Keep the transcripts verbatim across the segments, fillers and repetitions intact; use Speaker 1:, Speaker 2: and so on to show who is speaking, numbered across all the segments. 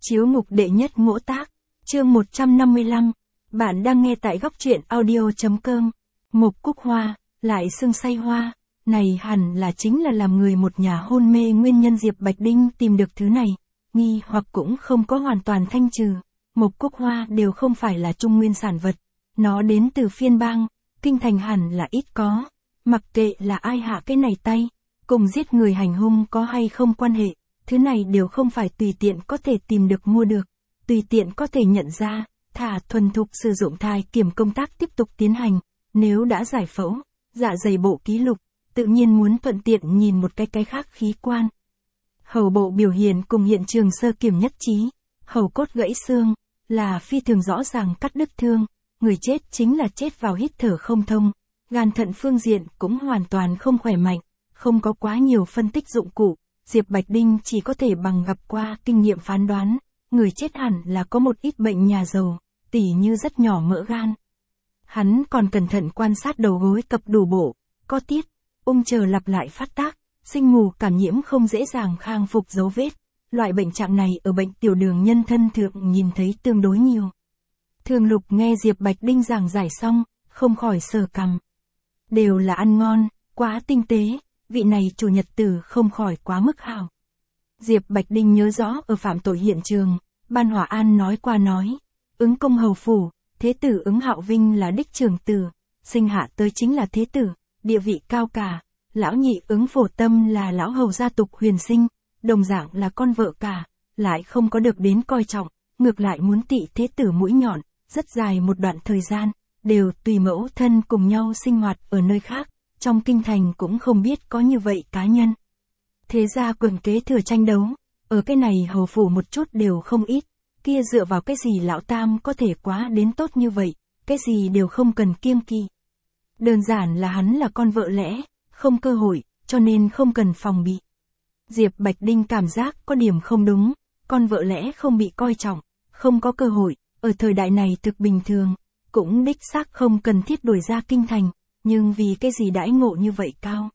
Speaker 1: Chiếu mục đệ nhất ngỗ tác, chương một trăm năm mươi lăm, bạn đang nghe tại góc truyện audio.com. Mộc Cúc Hoa, lại xưng say hoa, này hẳn là chính là làm người một nhà hôn mê nguyên nhân Diệp Bạch Đinh tìm được thứ này, nghi hoặc cũng không có hoàn toàn thanh trừ. Mộc Cúc Hoa đều không phải là trung nguyên sản vật, nó đến từ phiên bang, kinh thành hẳn là ít có, mặc kệ là ai hạ cái này tay, cùng giết người hành hung có hay không quan hệ. Thứ này đều không phải tùy tiện có thể tìm được mua được, tùy tiện có thể nhận ra, thả thuần thục sử dụng thai kiểm công tác tiếp tục tiến hành, nếu đã giải phẫu, dạ dày bộ ký lục, tự nhiên muốn thuận tiện nhìn một cái cái khác khí quan. Hầu bộ biểu hiện cùng hiện trường sơ kiểm nhất trí, hầu cốt gãy xương, là phi thường rõ ràng cắt đứt thương, người chết chính là chết vào hít thở không thông, gan thận phương diện cũng hoàn toàn không khỏe mạnh, không có quá nhiều phân tích dụng cụ. Diệp Bạch Đinh chỉ có thể bằng gặp qua kinh nghiệm phán đoán, người chết hẳn là có một ít bệnh nhà giàu, tỉ như rất nhỏ mỡ gan. Hắn còn cẩn thận quan sát đầu gối cập đủ bộ, có tiết, ung chờ lặp lại phát tác, sinh mù cảm nhiễm không dễ dàng khang phục dấu vết. Loại bệnh trạng này ở bệnh tiểu đường nhân thân thượng nhìn thấy tương đối nhiều. Thường Lục nghe Diệp Bạch Đinh giảng giải xong, không khỏi sờ cằm. Đều là ăn ngon, quá tinh tế. Vị này chủ nhật tử không khỏi quá mức hào. Diệp Bạch Đinh nhớ rõ ở phạm tội hiện trường, Ban Hỏa An nói qua nói, ứng công hầu phủ, thế tử ứng Hạo Vinh là đích trưởng tử, sinh hạ tới chính là thế tử, địa vị cao cả, lão nhị ứng Phổ Tâm là lão hầu gia tục huyền sinh, đồng dạng là con vợ cả, lại không có được đến coi trọng, ngược lại muốn tị thế tử mũi nhọn, rất dài một đoạn thời gian, đều tùy mẫu thân cùng nhau sinh hoạt ở nơi khác. Trong kinh thành cũng không biết có như vậy cá nhân. Thế ra quần kế thừa tranh đấu, ở cái này hầu phủ một chút đều không ít, kia dựa vào cái gì lão tam có thể quá đến tốt như vậy, cái gì đều không cần kiêng kỵ. Đơn giản là hắn là con vợ lẽ, không cơ hội, cho nên không cần phòng bị. Diệp Bạch Đinh cảm giác có điểm không đúng, con vợ lẽ không bị coi trọng, không có cơ hội, ở thời đại này thực bình thường, cũng đích xác không cần thiết đuổi ra kinh thành. Nhưng vì cái gì đãi ngộ như vậy cao?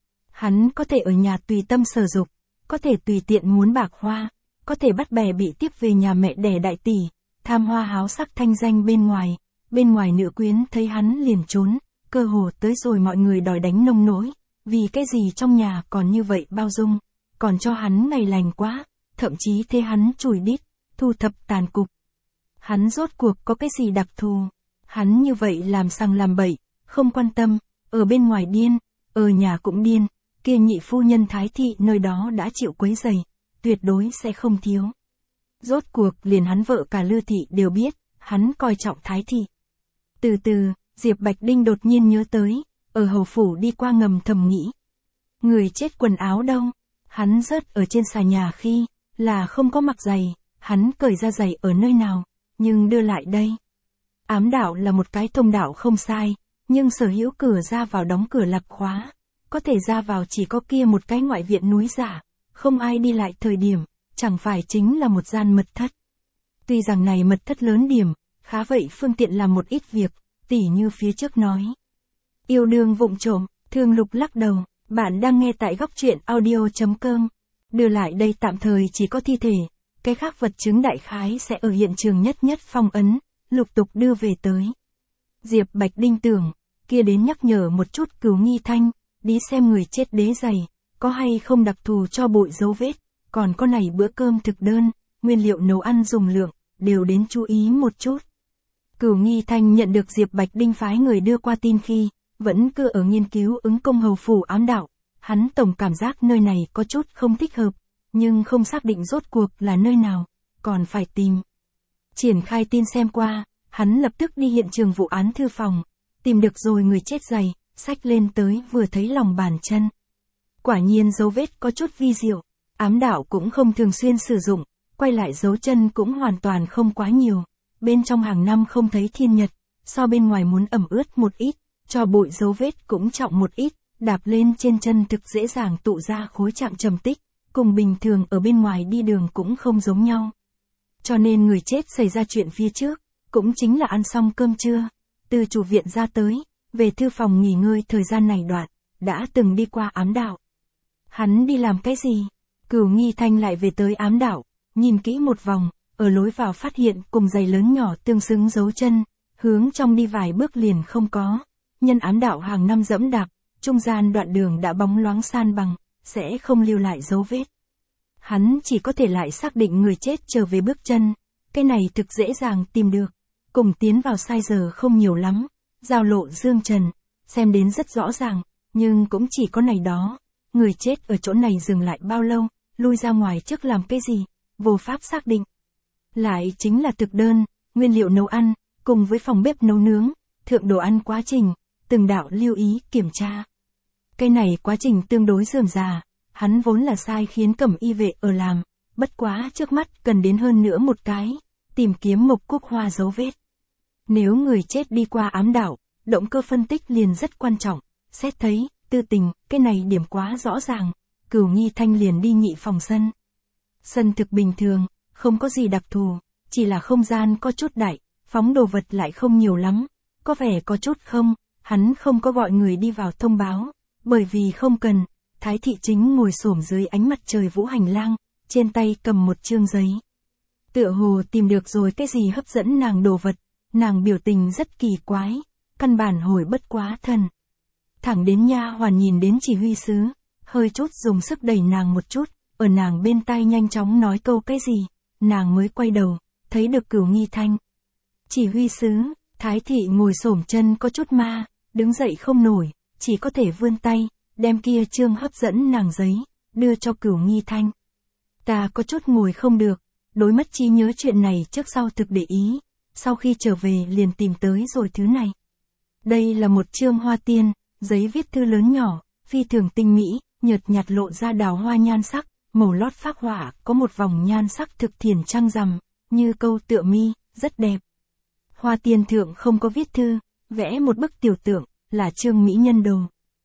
Speaker 1: Hắn có thể ở nhà tùy tâm sở dục, có thể tùy tiện muốn bạc hoa, có thể bắt bè bị tiếp về nhà mẹ đẻ đại tỷ, tham hoa háo sắc thanh danh bên ngoài, bên ngoài nữ quyến thấy hắn liền trốn, cơ hồ tới rồi mọi người đòi đánh nông nỗi, vì cái gì trong nhà còn như vậy bao dung, còn cho hắn ngày lành quá, thậm chí thế hắn chùi đít, thu thập tàn cục. Hắn rốt cuộc có cái gì đặc thù? Hắn như vậy làm sằng làm bậy. Không quan tâm, ở bên ngoài điên, ở nhà cũng điên, kia nhị phu nhân Thái Thị nơi đó đã chịu quấy rầy, tuyệt đối sẽ không thiếu. Rốt cuộc liền hắn vợ cả Lư Thị đều biết, hắn coi trọng Thái Thị. Từ từ, Diệp Bạch Đinh đột nhiên nhớ tới, ở hầu phủ đi qua ngầm thầm nghĩ. Người chết quần áo đâu? Hắn rớt ở trên xà nhà khi, là không có mặc giày, hắn cởi ra giày ở nơi nào, nhưng đưa lại đây. Ám đạo là một cái thông đạo không sai. Nhưng sở hữu cửa ra vào đóng cửa lạc khóa, có thể ra vào chỉ có kia một cái ngoại viện núi giả, không ai đi lại thời điểm, chẳng phải chính là một gian mật thất. Tuy rằng này mật thất lớn điểm, khá vậy phương tiện làm một ít việc, tỉ như phía trước nói. Yêu đương vụng trộm, Thường Lục lắc đầu, bạn đang nghe tại góc truyện audio.com. Đưa lại đây tạm thời chỉ có thi thể, cái khác vật chứng đại khái sẽ ở hiện trường nhất nhất phong ấn, lục tục đưa về tới. Diệp Bạch Đinh tưởng, kia đến nhắc nhở một chút Cửu Nghi Thanh, đi xem người chết đế giày, có hay không đặc thù cho bụi dấu vết, còn có này bữa cơm thực đơn, nguyên liệu nấu ăn dùng lượng, đều đến chú ý một chút. Cửu Nghi Thanh nhận được Diệp Bạch Đinh phái người đưa qua tin khi, vẫn cứ ở nghiên cứu ứng công hầu phủ ám đạo, hắn tổng cảm giác nơi này có chút không thích hợp, nhưng không xác định rốt cuộc là nơi nào, còn phải tìm. Triển khai tin xem qua. Hắn lập tức đi hiện trường vụ án thư phòng, tìm được rồi người chết giày, xách lên tới vừa thấy lòng bàn chân. Quả nhiên dấu vết có chút vi diệu, ám đạo cũng không thường xuyên sử dụng, quay lại dấu chân cũng hoàn toàn không quá nhiều, bên trong hàng năm không thấy thiên nhật, so bên ngoài muốn ẩm ướt một ít, cho bụi dấu vết cũng trọng một ít, đạp lên trên chân thực dễ dàng tụ ra khối trạng trầm tích, cùng bình thường ở bên ngoài đi đường cũng không giống nhau. Cho nên người chết xảy ra chuyện phía trước, cũng chính là ăn xong cơm trưa, từ chủ viện ra tới, về thư phòng nghỉ ngơi thời gian này đoạn, đã từng đi qua ám đạo. Hắn đi làm cái gì? Cửu Nghi Thanh lại về tới ám đạo, nhìn kỹ một vòng, ở lối vào phát hiện cùng giày lớn nhỏ tương xứng dấu chân, hướng trong đi vài bước liền không có. Nhân ám đạo hàng năm dẫm đạp, trung gian đoạn đường đã bóng loáng san bằng, sẽ không lưu lại dấu vết. Hắn chỉ có thể lại xác định người chết trở về bước chân, cái này thực dễ dàng tìm được. Cùng tiến vào sai giờ không nhiều lắm, giao lộ dương trần, xem đến rất rõ ràng, nhưng cũng chỉ có này đó. Người chết ở chỗ này dừng lại bao lâu, lui ra ngoài trước làm cái gì, vô pháp xác định. Lại chính là thực đơn, nguyên liệu nấu ăn, cùng với phòng bếp nấu nướng, thượng đồ ăn quá trình, từng đạo lưu ý kiểm tra. Cái này quá trình tương đối rườm rà, hắn vốn là sai khiến Cẩm Y vệ ở làm, bất quá trước mắt cần đến hơn nữa một cái, tìm kiếm Mộc Quốc Hoa dấu vết. Nếu người chết đi qua ám đạo, động cơ phân tích liền rất quan trọng, xét thấy, tư tình, cái này điểm quá rõ ràng, Cửu Nghi Thanh liền đi nhị phòng sân. Sân thực bình thường, không có gì đặc thù, chỉ là không gian có chút đại, phóng đồ vật lại không nhiều lắm, có vẻ có chút không, hắn không có gọi người đi vào thông báo, bởi vì không cần. Thái thị chính ngồi xổm dưới ánh mặt trời vũ hành lang, trên tay cầm một chương giấy. Tựa hồ tìm được rồi cái gì hấp dẫn nàng đồ vật, nàng biểu tình rất kỳ quái, căn bản hồi bất quá thần. Thẳng đến nha hoàn nhìn đến chỉ huy sứ, hơi chút dùng sức đẩy nàng một chút, ở nàng bên tai nhanh chóng nói câu cái gì, nàng mới quay đầu, thấy được Cửu Nghi Thanh. Chỉ huy sứ, Thái thị ngồi xổm chân có chút ma, đứng dậy không nổi, chỉ có thể vươn tay, đem kia chương hấp dẫn nàng giấy, đưa cho Cửu Nghi Thanh. Ta có chút ngồi không được, đối mất trí nhớ chuyện này trước sau thực để ý, sau khi trở về liền tìm tới rồi thứ này. Đây là một chương hoa tiên, giấy viết thư lớn nhỏ, phi thường tinh mỹ, nhợt nhạt lộ ra đào hoa nhan sắc, màu lót phác họa, có một vòng nhan sắc thực thiền trăng rằm, như câu tựa mi, rất đẹp. Hoa tiên thượng không có viết thư, vẽ một bức tiểu tượng, là chương mỹ nhân đồ.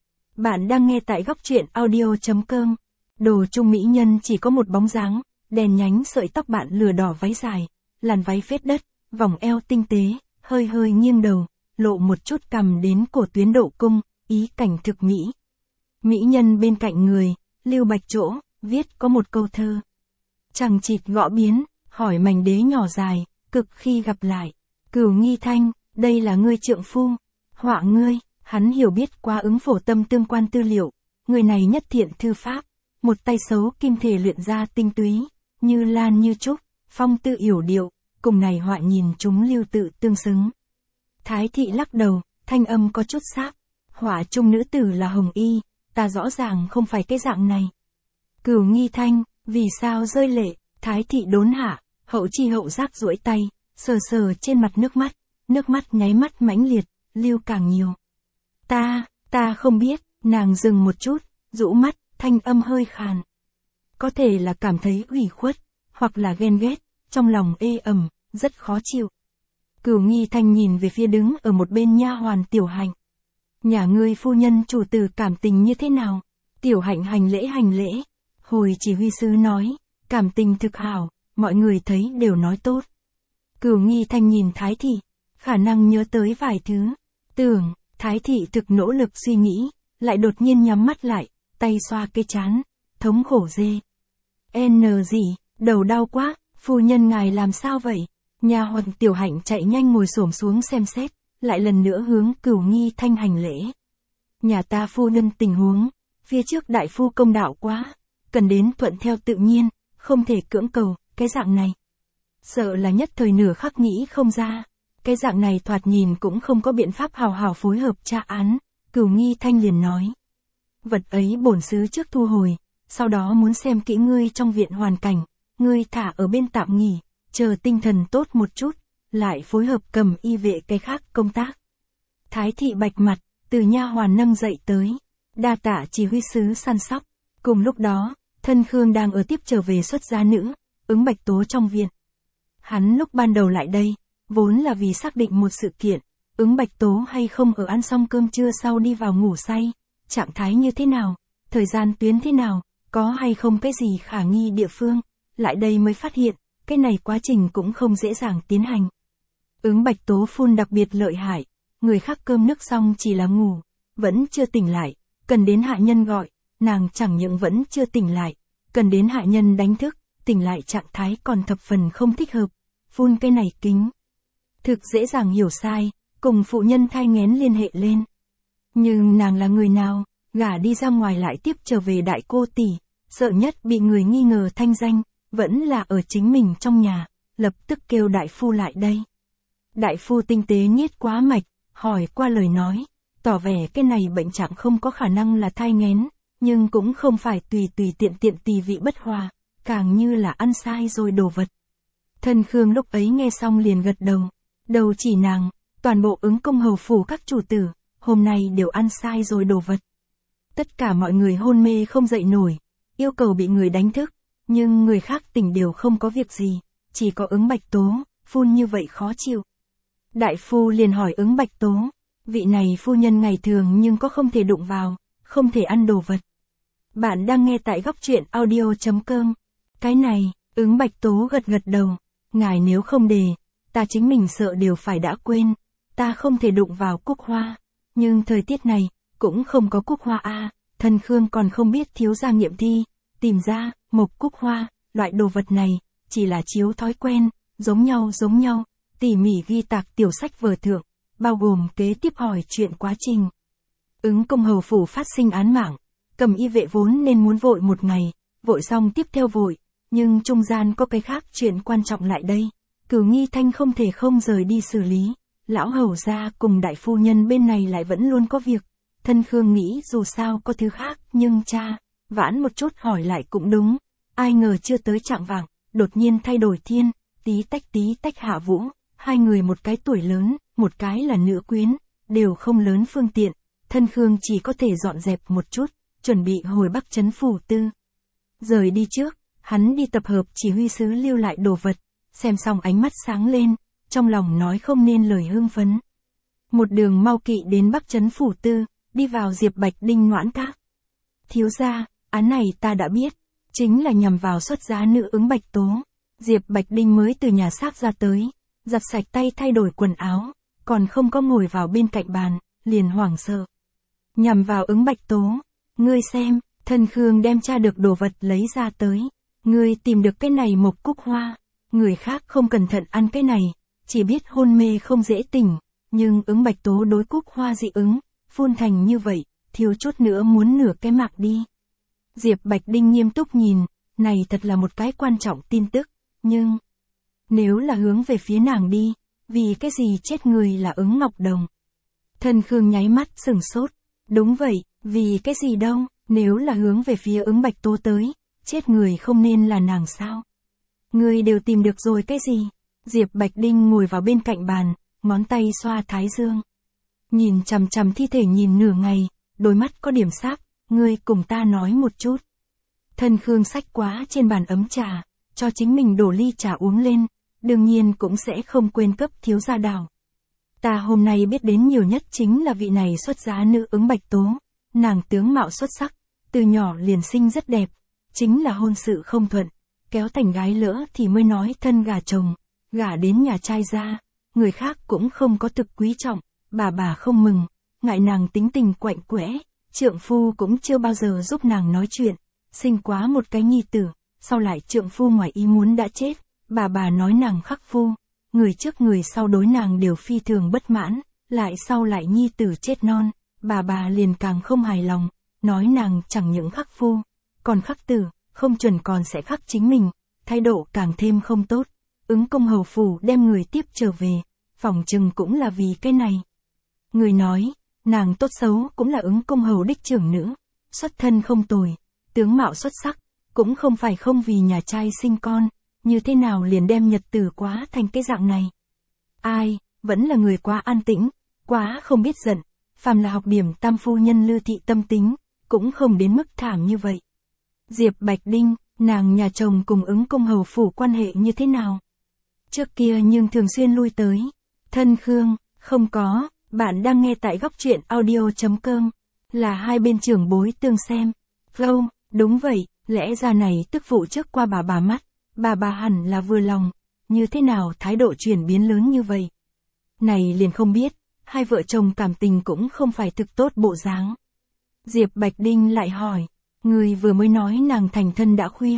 Speaker 1: Bạn đang nghe tại góc truyện audio chấm com. Đồ trung mỹ nhân chỉ có một bóng dáng, đèn nhánh sợi tóc bạn lửa đỏ váy dài, làn váy phết đất, vòng eo tinh tế, hơi hơi nghiêng đầu, lộ một chút cằm đến cổ tuyến độ cung, ý cảnh thực mỹ. Mỹ nhân bên cạnh người, lưu bạch chỗ, viết có một câu thơ. Chẳng chịt gõ biến, hỏi mảnh đế nhỏ dài, cực khi gặp lại. Cửu Nghi Thanh, đây là ngươi trượng phu, họa ngươi. Hắn hiểu biết qua ứng phổ tâm tương quan tư liệu, người này nhất thiện thư pháp, một tay xấu kim thể luyện ra tinh túy, như lan như trúc, phong tư yểu điệu, cùng này họa nhìn chúng lưu tự tương xứng. Thái thị lắc đầu, thanh âm có chút sáp, họa trung nữ tử là hồng y, ta rõ ràng không phải cái dạng này. Cửu Nghi Thanh, vì sao rơi lệ, Thái thị đốn hạ, hậu chi hậu giác duỗi tay, sờ sờ trên mặt nước mắt, nước mắt nháy mắt mãnh liệt, lưu càng nhiều. Ta, ta không biết, nàng dừng một chút, rũ mắt, thanh âm hơi khàn. Có thể là cảm thấy ủy khuất, hoặc là ghen ghét, trong lòng ê ẩm, rất khó chịu. Cửu Nghi Thanh nhìn về phía đứng ở một bên nha hoàn Tiểu Hạnh. Nhà ngươi phu nhân chủ tử cảm tình như thế nào? Tiểu Hạnh hành lễ hành lễ. Hồi chỉ huy sứ nói, cảm tình thực hảo, mọi người thấy đều nói tốt. Cửu Nghi Thanh nhìn Thái thị, khả năng nhớ tới vài thứ. Tưởng, Thái thị thực nỗ lực suy nghĩ, lại đột nhiên nhắm mắt lại, tay xoa cái trán, thống khổ dê. N gì, đầu đau quá, phu nhân ngài làm sao vậy? Nha hoàn Tiểu Hạnh chạy nhanh ngồi xổm xuống xem xét, lại lần nữa hướng Cửu Nghi Thanh hành lễ. Nhà ta phu nhân tình huống, phía trước đại phu công đạo quá, cần đến thuận theo tự nhiên, không thể cưỡng cầu, cái dạng này. Sợ là nhất thời nửa khắc nghĩ không ra. Cái dạng này thoạt nhìn cũng không có biện pháp hào hào phối hợp tra án, Cửu Nghi Thanh liền nói. Vật ấy bổn sứ trước thu hồi, sau đó muốn xem kỹ ngươi trong viện hoàn cảnh, ngươi thả ở bên tạm nghỉ, chờ tinh thần tốt một chút, lại phối hợp Cẩm Y vệ cái khác công tác. Thái thị bạch mặt, từ nha hoàn nâng dậy tới, đa tạ chỉ huy sứ săn sóc. Cùng lúc đó, thân Khương đang ở tiếp trở về xuất gia nữ, ứng Bạch Tố trong viện. Hắn lúc ban đầu lại đây, vốn là vì xác định một sự kiện, ứng Bạch Tố hay không ở ăn xong cơm trưa sau đi vào ngủ say, trạng thái như thế nào, thời gian tuyến thế nào, có hay không cái gì khả nghi địa phương, lại đây mới phát hiện, cái này quá trình cũng không dễ dàng tiến hành. Ứng Bạch Tố phun đặc biệt lợi hại, người khác cơm nước xong chỉ là ngủ, vẫn chưa tỉnh lại, cần đến hạ nhân gọi, nàng chẳng những vẫn chưa tỉnh lại, cần đến hạ nhân đánh thức, tỉnh lại trạng thái còn thập phần không thích hợp, phun cái này kính. Thực dễ dàng hiểu sai, cùng phụ nhân thai nghén liên hệ lên. Nhưng nàng là người nào, gả đi ra ngoài lại tiếp trở về đại cô tỷ, sợ nhất bị người nghi ngờ thanh danh, vẫn là ở chính mình trong nhà, lập tức kêu đại phu lại đây. Đại phu tinh tế niết quá mạch, hỏi qua lời nói, tỏ vẻ cái này bệnh trạng không có khả năng là thai nghén, nhưng cũng không phải tùy tùy tiện tiện tỳ vị bất hòa, càng như là ăn sai rồi đồ vật. Thân Khương lúc ấy nghe xong liền gật đầu, đầu chỉ nàng, toàn bộ ứng công hầu phủ các chủ tử, hôm nay đều ăn sai rồi đồ vật. Tất cả mọi người hôn mê không dậy nổi, yêu cầu bị người đánh thức, nhưng người khác tỉnh đều không có việc gì, chỉ có ứng Bạch Tố, phun như vậy khó chịu. Đại phu liền hỏi ứng Bạch Tố, vị này phu nhân ngày thường nhưng có không thể đụng vào, không thể ăn đồ vật. Bạn đang nghe tại góc truyện audio chấm com. Cái này, ứng Bạch Tố gật gật đầu, ngài nếu không đề, ta chính mình sợ đều phải đã quên, ta không thể đụng vào cúc hoa, nhưng thời tiết này, cũng không có cúc hoa a. Thân Khương còn không biết thiếu gia nghiệm thi, tìm ra, mộc cúc hoa, loại đồ vật này, chỉ là chiếu thói quen, giống nhau giống nhau, tỉ mỉ ghi tạc tiểu sách vở thượng, bao gồm kế tiếp hỏi chuyện quá trình. Ứng công hầu phủ phát sinh án mạng, cầm y vệ vốn nên muốn vội một ngày, vội xong tiếp theo vội, nhưng trung gian có cái khác chuyện quan trọng lại đây, Cửu Nghi Thanh không thể không rời đi xử lý, lão hầu gia cùng đại phu nhân bên này lại vẫn luôn có việc. Thân Khương nghĩ dù sao có thứ khác, nhưng cha, vãn một chút hỏi lại cũng đúng, ai ngờ chưa tới trạng vạng, đột nhiên thay đổi thiên, tí tách tí tách hạ vũ, hai người một cái tuổi lớn, một cái là nữ quyến, đều không lớn phương tiện, Thân Khương chỉ có thể dọn dẹp một chút, chuẩn bị hồi Bắc trấn phủ tư. Rời đi trước, hắn đi tập hợp chỉ huy sứ lưu lại đồ vật, xem xong ánh mắt sáng lên, trong lòng nói không nên lời hưng phấn. Một đường mau kỵ đến Bắc trấn phủ tư, đi vào Diệp Bạch Đinh Noãn Các. Thiếu gia, án này ta đã biết, chính là nhằm vào xuất giá nữ ứng Bạch Tố. Diệp Bạch Đinh mới từ nhà xác ra tới, giặt sạch tay thay đổi quần áo, còn không có ngồi vào bên cạnh bàn, liền hoảng sợ. Nhằm vào ứng Bạch Tố, ngươi xem, Thân Khương đem tra được đồ vật lấy ra tới, ngươi tìm được cái này mộc cúc hoa, người khác không cẩn thận ăn cái này, chỉ biết hôn mê không dễ tỉnh, nhưng ứng Bạch Tố đối cúc hoa dị ứng, phun thành như vậy, thiếu chút nữa muốn nửa cái mạc đi. Diệp Bạch Đinh nghiêm túc nhìn, này thật là một cái quan trọng tin tức, nhưng nếu là hướng về phía nàng đi, vì cái gì chết người là ứng Ngọc Đồng. Thân Khương nháy mắt sừng sốt, đúng vậy, vì cái gì đâu, nếu là hướng về phía ứng Bạch Tố tới, chết người không nên là nàng sao. Người đều tìm được rồi cái gì? Diệp Bạch Đinh ngồi vào bên cạnh bàn, ngón tay xoa thái dương. Nhìn chằm chằm thi thể nhìn nửa ngày, đôi mắt có điểm sắc, ngươi cùng ta nói một chút. Thân Khương xách quá trên bàn ấm trà, cho chính mình đổ ly trà uống lên, đương nhiên cũng sẽ không quên cấp thiếu gia đảo. Ta hôm nay biết đến nhiều nhất chính là vị này xuất giá nữ ứng Bạch Tố, nàng tướng mạo xuất sắc, từ nhỏ liền sinh rất đẹp, chính là hôn sự không thuận, kéo thành gái lỡ thì mới nói thân gả chồng, gả đến nhà trai ra, người khác cũng không có thực quý trọng, bà bà không mừng, ngại nàng tính tình quạnh quẽ, trượng phu cũng chưa bao giờ giúp nàng nói chuyện, sinh quá một cái nhi tử, sau lại trượng phu ngoài ý muốn đã chết, bà bà nói nàng khắc phu, người trước người sau đối nàng đều phi thường bất mãn, lại sau lại nhi tử chết non, bà bà liền càng không hài lòng, nói nàng chẳng những khắc phu, còn khắc tử, không chuẩn còn sẽ khắc chính mình, thái độ càng thêm không tốt. Ứng công hầu phủ đem người tiếp trở về, phỏng chừng cũng là vì cái này. Người nói, nàng tốt xấu cũng là ứng công hầu đích trưởng nữ, xuất thân không tồi, tướng mạo xuất sắc, cũng không phải không vì nhà trai sinh con, như thế nào liền đem nhật tử quá thành cái dạng này. Ai, vẫn là người quá an tĩnh, quá không biết giận, phàm là học điểm tam phu nhân Lư thị tâm tính, cũng không đến mức thảm như vậy. Diệp Bạch Đinh, nàng nhà chồng cùng ứng công hầu phủ quan hệ như thế nào? Trước kia nhưng thường xuyên lui tới. Thân Khương, không có, bạn đang nghe tại góc truyện audio chấm com, là hai bên trưởng bối tương xem. Flow, đúng vậy, lẽ ra này tức phụ trước qua bà bà mắt, bà bà hẳn là vừa lòng, như thế nào thái độ chuyển biến lớn như vậy? Này liền không biết, hai vợ chồng cảm tình cũng không phải thực tốt bộ dáng. Diệp Bạch Đinh lại hỏi, người vừa mới nói nàng thành thân đã khuya,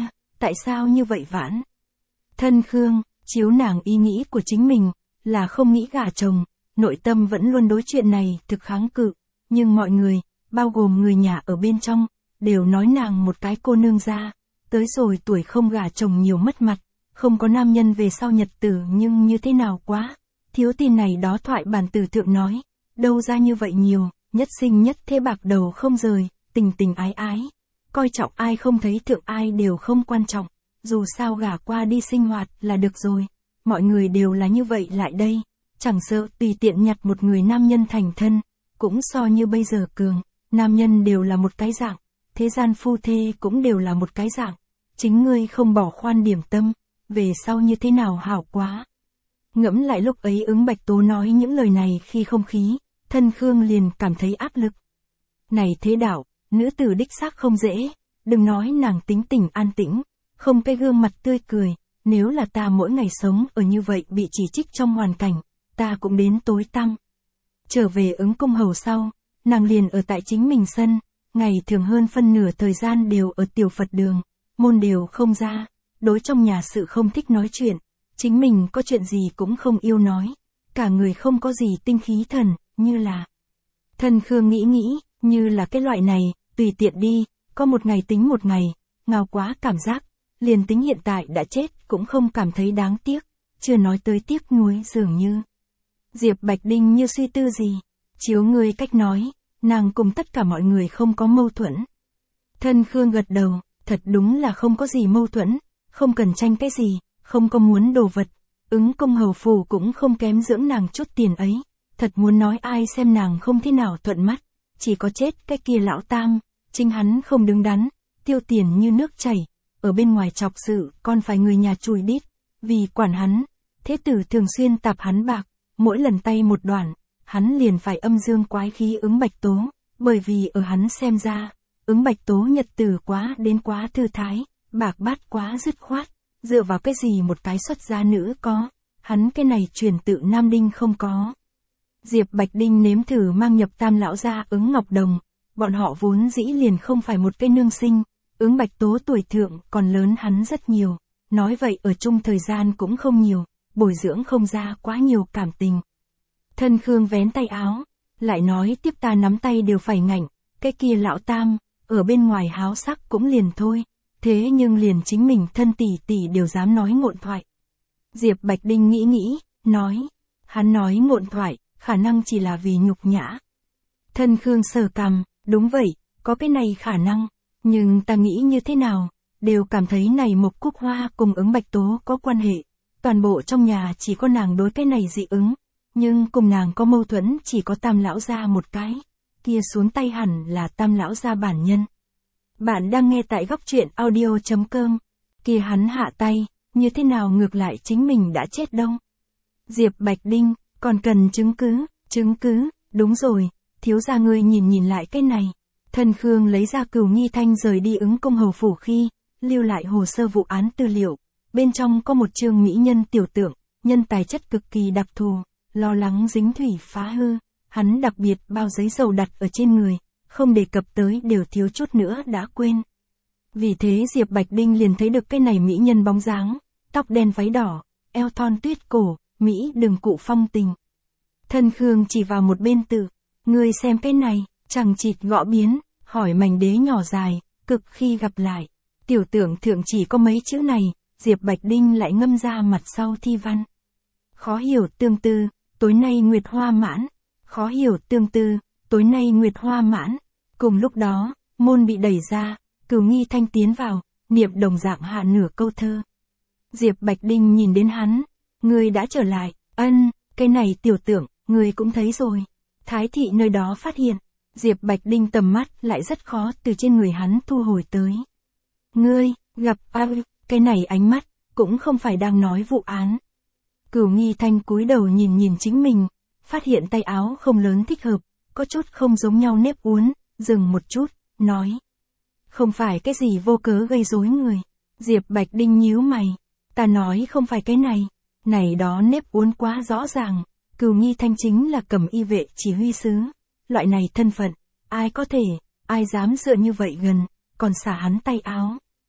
Speaker 1: tại sao như vậy Vãn? Thân Khương, chiếu nàng ý nghĩ của chính mình, là không nghĩ gả chồng, nội tâm vẫn luôn đối chuyện này thực kháng cự, nhưng mọi người, bao gồm người nhà ở bên trong, đều nói nàng một cái cô nương ra, tới rồi tuổi không gả chồng nhiều mất mặt, không có nam nhân về sau nhật tử nhưng như thế nào quá. Thiếu tin này đó thoại bản tử thượng nói, đâu ra như vậy nhiều, nhất sinh nhất thế bạc đầu không rời, tình tình ái ái, coi trọng ai không thấy thượng ai đều không quan trọng, dù sao gả qua đi sinh hoạt là được rồi, mọi người đều là như vậy lại đây, chẳng sợ tùy tiện nhặt một người nam nhân thành thân, cũng so như bây giờ cường, nam nhân đều là một cái dạng, thế gian phu thê cũng đều là một cái dạng, chính ngươi không bỏ khoan điểm tâm, về sau như thế nào hảo quá. Ngẫm lại lúc ấy Ứng Bạch Tố nói những lời này khi không khí, Thân Khương liền cảm thấy áp lực. Này thế đạo, nữ tử đích xác không dễ, đừng nói nàng tính tình an tĩnh, không cái gương mặt tươi cười, nếu là ta mỗi ngày sống ở như vậy bị chỉ trích trong hoàn cảnh, ta cũng đến tối tăm. Trở về Ứng Cung Hầu sau, nàng liền ở tại chính mình sân, ngày thường hơn phân nửa thời gian đều ở tiểu Phật đường, môn đều không ra, đối trong nhà sự không thích nói chuyện, chính mình có chuyện gì cũng không yêu nói, cả người không có gì tinh khí thần, như là. Thân Khương nghĩ nghĩ, như là cái loại này, tùy tiện đi, có một ngày tính một ngày, ngao quá cảm giác, liền tính hiện tại đã chết cũng không cảm thấy đáng tiếc, chưa nói tới tiếc nuối dường như. Diệp Bạch Đinh như suy tư gì, chiếu người cách nói, nàng cùng tất cả mọi người không có mâu thuẫn. Thân Khương gật đầu, thật đúng là không có gì mâu thuẫn, không cần tranh cái gì, không có muốn đồ vật, Ứng Công hầu phủ cũng không kém dưỡng nàng chút tiền ấy, thật muốn nói ai xem nàng không thế nào thuận mắt, chỉ có chết cái kia lão tam, chính hắn không đứng đắn, tiêu tiền như nước chảy, ở bên ngoài chọc sự còn phải người nhà chùi đít, vì quản hắn, thế tử thường xuyên tạp hắn bạc, mỗi lần tay một đoạn, hắn liền phải âm dương quái khí Ứng Bạch Tố, bởi vì ở hắn xem ra, Ứng Bạch Tố nhật tử quá đến quá thư thái, bạc bát quá dứt khoát, dựa vào cái gì một cái xuất gia nữ có, hắn cái này truyền tự Nam Đinh không có. Diệp Bạch Đinh nếm thử mang nhập tam lão gia Ứng Ngọc Đồng, bọn họ vốn dĩ liền không phải một cái nương sinh, Ứng Bạch Tố tuổi thượng còn lớn hắn rất nhiều, nói vậy ở chung thời gian cũng không nhiều, bồi dưỡng không ra quá nhiều cảm tình. Thân Khương vén tay áo, lại nói tiếp ta nắm tay đều phải ngạnh, cái kia lão tam, ở bên ngoài háo sắc cũng liền thôi, thế nhưng liền chính mình thân tỷ tỷ đều dám nói ngộn thoại. Diệp Bạch Đinh nghĩ nghĩ, nói, hắn nói ngộn thoại, khả năng chỉ là vì nhục nhã. Thân Khương sờ cằm, đúng vậy, có cái này khả năng, nhưng ta nghĩ như thế nào, đều cảm thấy này Mộc Cúc Hoa cùng Ứng Bạch Tố có quan hệ, toàn bộ trong nhà chỉ có nàng đối cái này dị ứng, nhưng cùng nàng có mâu thuẫn chỉ có tam lão gia một cái, kia xuống tay hẳn là tam lão gia bản nhân. Bạn đang nghe tại góc truyện audio chấm com, kia hắn hạ tay, như thế nào ngược lại chính mình đã chết đâu. Diệp Bạch Đinh, còn cần chứng cứ, chứng cứ, đúng rồi, thiếu gia ngươi nhìn nhìn lại cái này. Thân Khương lấy ra Cửu Nghi Thanh rời đi Ứng Công hầu phủ khi, lưu lại hồ sơ vụ án tư liệu, bên trong có một chương mỹ nhân tiểu tượng, nhân tài chất cực kỳ đặc thù, lo lắng dính thủy phá hư, hắn đặc biệt bao giấy dầu đặt ở trên người, không đề cập tới đều thiếu chút nữa đã quên. Vì thế Diệp Bạch Đinh liền thấy được cái này mỹ nhân bóng dáng, tóc đen váy đỏ, eo thon tuyết cổ, Mỹ đừng cụ phong tình. Thân Khương chỉ vào một bên tự, ngươi xem cái này, chẳng chịt gõ biến, hỏi mảnh đế nhỏ dài, cực khi gặp lại. Tiểu tưởng thượng chỉ có mấy chữ này, Diệp Bạch Đinh lại ngâm ra mặt sau thi văn. Khó hiểu tương tư, tối nay nguyệt hoa mãn. Khó hiểu tương tư, tối nay nguyệt hoa mãn. Cùng lúc đó, môn bị đẩy ra, Cửu Nghi Thanh tiến vào, niệm đồng dạng hạ nửa câu thơ. Diệp Bạch Đinh nhìn đến hắn, ngươi đã trở lại, ân, cái này tiểu tưởng, ngươi cũng thấy rồi. Thái thị nơi đó phát hiện, Diệp Bạch Đinh tầm mắt lại rất khó từ trên người hắn thu hồi tới. Ngươi, gặp a, cái này ánh mắt, cũng không phải đang nói vụ án. Cửu Nghi Thanh cúi đầu nhìn nhìn chính mình, phát hiện tay áo không lớn thích hợp, có chút không giống nhau nếp uốn, dừng một chút, nói. Không phải cái gì vô cớ gây rối người. Diệp Bạch Đinh nhíu mày, ta nói không phải cái này, này đó nếp uốn quá rõ ràng, Cửu Nghi Thanh chính là Cẩm Y vệ chỉ huy sứ, loại này thân phận, ai có thể, ai dám dựa như vậy gần, còn xả hắn tay áo.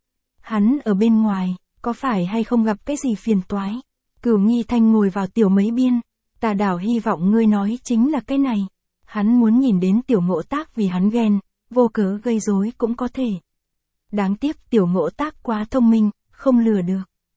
Speaker 1: Hắn ở bên ngoài, có phải hay không gặp cái gì phiền toái? Cửu Nghi Thanh ngồi vào tiểu mấy biên, Tà Đảo hy vọng ngươi nói chính là cái này. Hắn muốn nhìn đến tiểu Ngộ Tác vì hắn ghen, vô cớ gây rối cũng có thể. Đáng tiếc tiểu Ngộ Tác quá thông minh, không lừa được.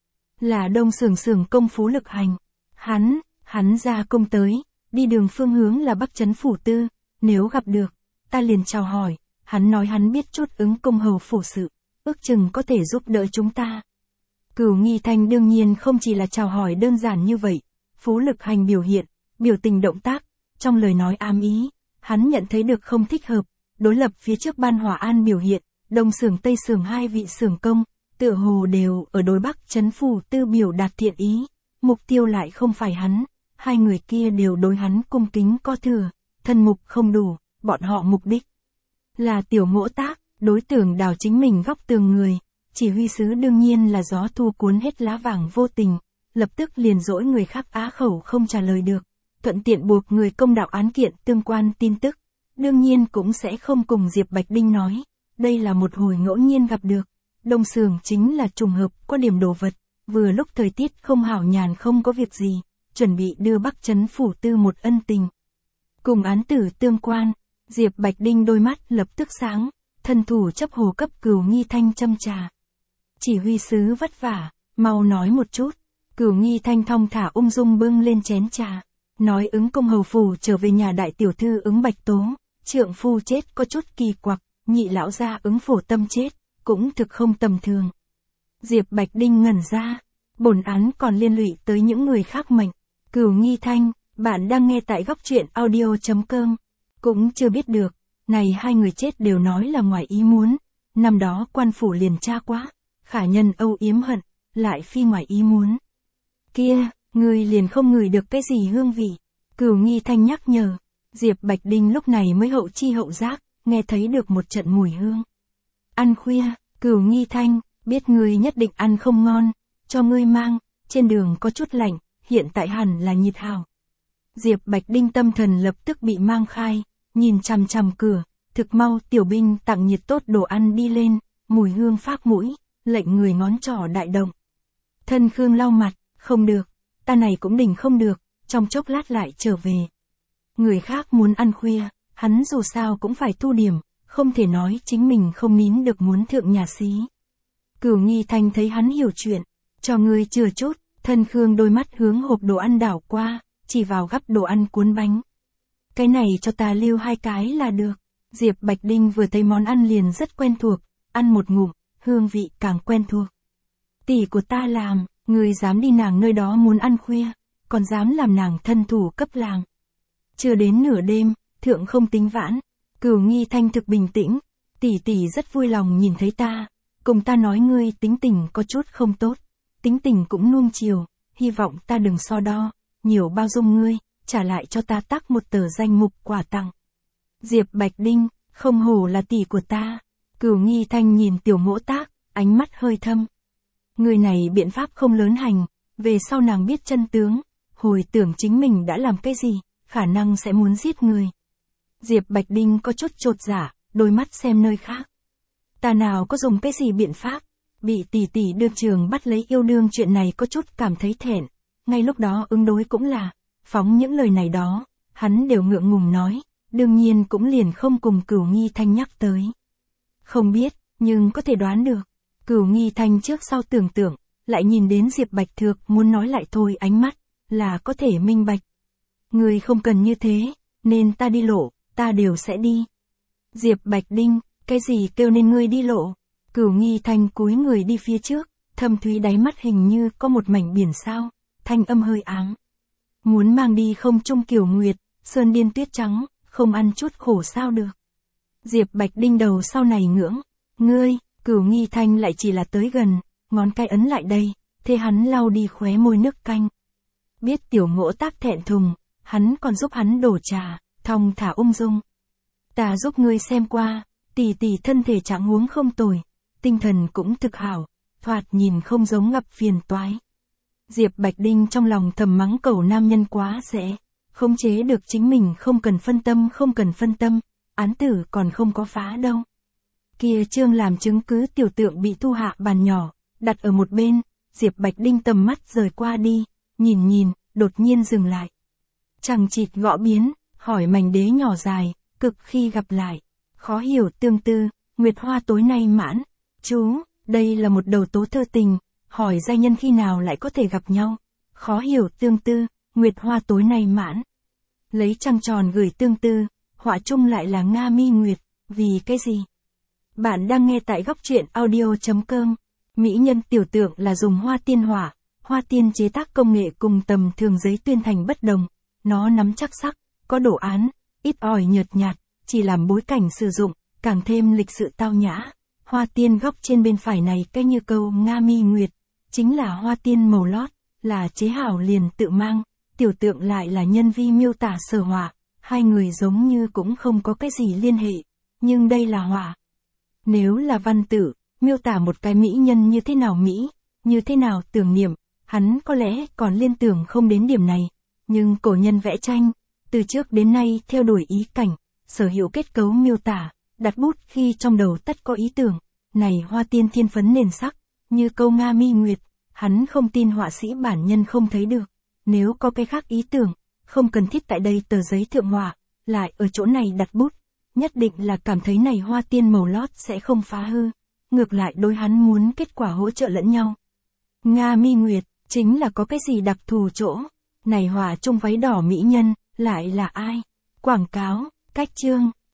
Speaker 1: Là Đông Sưởng Sưởng công Phú Lực Hành. Hắn, hắn ra công tới, đi đường phương hướng là Bắc Trấn Phủ Tư, nếu gặp được, ta liền chào hỏi, hắn nói hắn biết chút ứng công hầu phủ sự, ước chừng có thể giúp đỡ chúng ta. Cửu Nghi Thanh đương nhiên không chỉ là chào hỏi đơn giản như vậy, Phú Lực Hành biểu hiện, biểu tình động tác, trong lời nói ám ý, hắn nhận thấy được không thích hợp, đối lập phía trước Ban Hòa An biểu hiện, Đông Sưởng Tây Sưởng hai vị sưởng công, tựa hồ đều ở đối Bắc Trấn Phủ Tư biểu đạt thiện ý, mục tiêu lại không phải hắn, hai người kia đều đối hắn cung kính có thừa, thân mục không đủ, bọn họ mục đích là tiểu Ngộ Tác, đối tượng đào chính mình góc tường người, chỉ huy sứ đương nhiên là gió thu cuốn hết lá vàng vô tình, lập tức liền dỗi người khác á khẩu không trả lời được, thuận tiện buộc người công đạo án kiện tương quan tin tức, đương nhiên cũng sẽ không cùng Diệp Bạch Đinh nói, đây là một hồi ngẫu nhiên gặp được, Đông Sưởng chính là trùng hợp có điểm đồ vật, vừa lúc thời tiết không hảo nhàn không có việc gì, chuẩn bị đưa Bắc Trấn Phủ Tư một ân tình. Cùng án tử tương quan, Diệp Bạch Đinh đôi mắt lập tức sáng, thân thủ chấp hồ cấp Cửu Nghi Thanh châm trà. Chỉ huy sứ vất vả, mau nói một chút. Cửu Nghi Thanh thong thả ung dung bưng lên chén trà, nói ứng công hầu phủ trở về nhà đại tiểu thư ứng Bạch Tố, trượng phu chết có chút kỳ quặc, nhị lão gia ứng Phổ Tâm chết, cũng thực không tầm thường. Diệp Bạch Đinh ngẩn ra, bổn án còn liên lụy tới những người khác mệnh. Cửu Nghi Thanh, bạn đang nghe tại góc truyện audio chấm com, cũng chưa biết được, này hai người chết đều nói là ngoài ý muốn, năm đó quan phủ liền tra quá, khả nhân âu yếm hận, lại phi ngoài ý muốn. Kia, người liền không ngửi được cái gì hương vị. Cửu Nghi Thanh nhắc nhở, Diệp Bạch Đinh lúc này mới hậu chi hậu giác, nghe thấy được một trận mùi hương. Ăn khuya, Cửu Nghi Thanh, biết ngươi nhất định ăn không ngon, cho ngươi mang, trên đường có chút lạnh, hiện tại hẳn là nhiệt hào. Diệp Bạch Đinh tâm thần lập tức bị mang khai, nhìn chằm chằm cửa, thực mau tiểu binh tặng nhiệt tốt đồ ăn đi lên, mùi hương phác mũi, lệnh người ngón trỏ đại động. Thân Khương lau mặt, không được, ta này cũng đỉnh không được, trong chốc lát lại trở về. Người khác muốn ăn khuya, hắn dù sao cũng phải thu điểm, không thể nói chính mình không nín được muốn thượng nhà xí. Cửu Nghi Thanh thấy hắn hiểu chuyện, cho ngươi chừa chút, thân Khương đôi mắt hướng hộp đồ ăn đảo qua, chỉ vào gắp đồ ăn cuốn bánh. Cái này cho ta lưu hai cái là được. Diệp Bạch Đinh vừa thấy món ăn liền rất quen thuộc, ăn một ngụm, hương vị càng quen thuộc. Tỷ của ta làm, người dám đi nàng nơi đó muốn ăn khuya, còn dám làm nàng thân thủ cấp làng. Chưa đến nửa đêm, thượng không tính vãn, Cửu Nghi Thanh thực bình tĩnh, tỷ tỷ rất vui lòng nhìn thấy ta, cùng ta nói ngươi tính tình có chút không tốt, tính tình cũng nuông chiều, hy vọng ta đừng so đo, nhiều bao dung ngươi, trả lại cho ta tác một tờ danh mục quà tặng. Diệp Bạch Đinh, không hổ là tỷ của ta. Cửu Nghi Thanh nhìn tiểu Ngộ Tác, ánh mắt hơi thâm. Người này biện pháp không lớn hành, về sau nàng biết chân tướng, hồi tưởng chính mình đã làm cái gì, khả năng sẽ muốn giết người. Diệp Bạch Đinh có chút chột dạ, đôi mắt xem nơi khác. Ta nào có dùng cái gì biện pháp, bị tỷ tỷ đương trường bắt lấy yêu đương chuyện này có chút cảm thấy thẹn, ngay lúc đó ứng đối cũng là, phóng những lời này đó, hắn đều ngượng ngùng nói, đương nhiên cũng liền không cùng Cửu Nghi Thanh nhắc tới. Không biết, nhưng có thể đoán được. Cửu Nghi Thanh trước sau tưởng tượng, lại nhìn đến Diệp Bạch Thược muốn nói lại thôi ánh mắt, là có thể minh bạch. Người không cần như thế, nên ta đi lộ, ta đều sẽ đi. Diệp Bạch Đinh, cái gì kêu nên ngươi đi lộ? Cửu Nghi Thanh cúi người đi phía trước, thâm thúy đáy mắt hình như có một mảnh biển sao, thanh âm hơi áng. Muốn mang đi không trung Kiều Nguyệt, sơn điên tuyết trắng, không ăn chút khổ sao được. Diệp Bạch Đinh đầu sau này ngưỡng, ngươi, Cửu Nghi Thanh lại chỉ là tới gần, ngón cái ấn lại đây, thế hắn lau đi khóe môi nước canh. Biết tiểu Ngộ Tác thẹn thùng, hắn còn giúp hắn đổ trà, thong thả ung dung. Ta giúp ngươi xem qua, tỷ tỷ thân thể trạng huống không tồi, tinh thần cũng thực hảo, thoạt nhìn không giống gặp phiền toái. Diệp Bạch Đinh trong lòng thầm mắng cẩu nam nhân quá dễ, khống chế được chính mình không cần phân tâm không cần phân tâm, án tử còn không có phá đâu. Kia chương làm chứng cứ tiểu tượng bị thu hạ bàn nhỏ, đặt ở một bên, Diệp Bạch Đinh tầm mắt rời qua đi, nhìn nhìn, đột nhiên dừng lại. Chằng chịt gõ biến, hỏi mảnh đế nhỏ dài, cực khi gặp lại. Khó hiểu tương tư, Nguyệt Hoa tối nay mãn. Chú, đây là một đầu tố thơ tình, hỏi giai nhân khi nào lại có thể gặp nhau. Khó hiểu tương tư, Nguyệt Hoa tối nay mãn. Lấy trăng tròn gửi tương tư, họa chung lại là Nga Mi Nguyệt, vì cái gì? Bạn đang nghe tại góc truyện audio.com. Mỹ nhân tiểu tượng là dùng hoa tiên họa, hoa tiên chế tác công nghệ cùng tầm thường giấy tuyên thành bất đồng. Nó nắm chắc sắc, có đồ án, ít ỏi nhợt nhạt, chỉ làm bối cảnh sử dụng, càng thêm lịch sự tao nhã. Hoa tiên góc trên bên phải này cái như câu Nga Mi Nguyệt, chính là hoa tiên màu lót, là chế hảo liền tự mang, tiểu tượng lại là nhân vi miêu tả sở họa, hai người giống như cũng không có cái gì liên hệ, nhưng đây là họa. Nếu là văn tử, miêu tả một cái mỹ nhân như thế nào mỹ, như thế nào tưởng niệm, hắn có lẽ còn liên tưởng không đến điểm này, nhưng cổ nhân vẽ tranh, từ trước đến nay theo đuổi ý cảnh, sở hữu kết cấu miêu tả, đặt bút khi trong đầu tất có ý tưởng, này hoa tiên thiên phấn nền sắc, như câu Nga Mi Nguyệt, hắn không tin họa sĩ bản nhân không thấy được, nếu có cái khác ý tưởng, không cần thiết tại đây tờ giấy thượng họa, lại ở chỗ này đặt bút, nhất định là cảm thấy này hoa tiên màu lót sẽ không phá hư, ngược lại đối hắn muốn kết quả hỗ trợ lẫn nhau. Nga Mi Nguyệt, chính là có cái gì đặc thù chỗ, này họa chung váy đỏ mỹ nhân, lại là ai? Quảng cáo, cách chương,